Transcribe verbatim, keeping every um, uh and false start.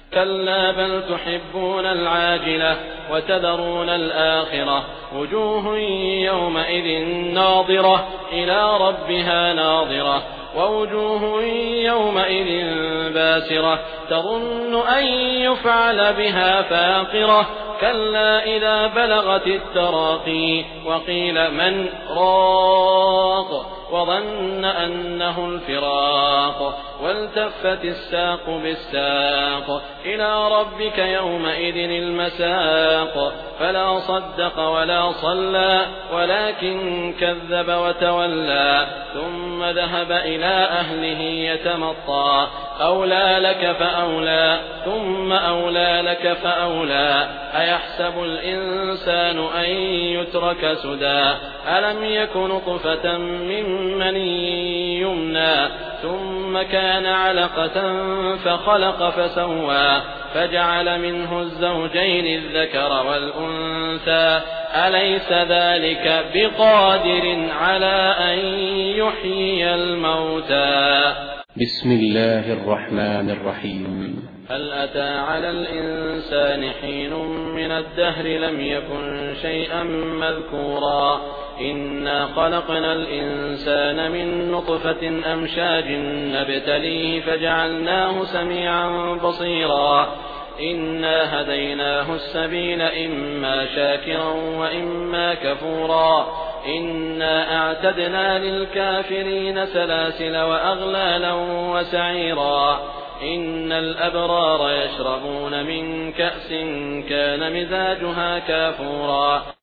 كلا بل تحبون العاجلة وتذرون الآخرة وجوه يومئذ ناظرة إلى ربها ناظرة ووجوه يومئذ باسرة تظن أن يفعل بها فاقرة كلا إذا بلغت التراقي وقيل من راق وظن أنه الفراق والتفت الساق بالساق إلى ربك يومئذ المساق فلا صدق ولا صلى ولكن كذب وتولى ثم ذهب إلى أهله يتمطى أولى لك فأولى ثم أولى لك فأولى أيحسب الإنسان أن يترك سدى ألم يك نطفة من مني يمنى ثم كان علقة فخلق فسوى فجعل منه الزوجين الذكر والأنثى أليس ذلك بقادر على أن يحيي الموتى. بسم الله الرحمن الرحيم. هل أتى على الإنسان حين من الدهر لم يكن شيئا مذكورا إنا خلقنا الإنسان من نطفة أمشاج نبتليه فجعلناه سميعا بصيرا إنا هديناه السبيل إما شاكرا وإما كفورا إنا أعتدنا للكافرين سلاسل وأغلالا وسعيرا إن الأبرار يشربون من كأس كان مزاجها كافورا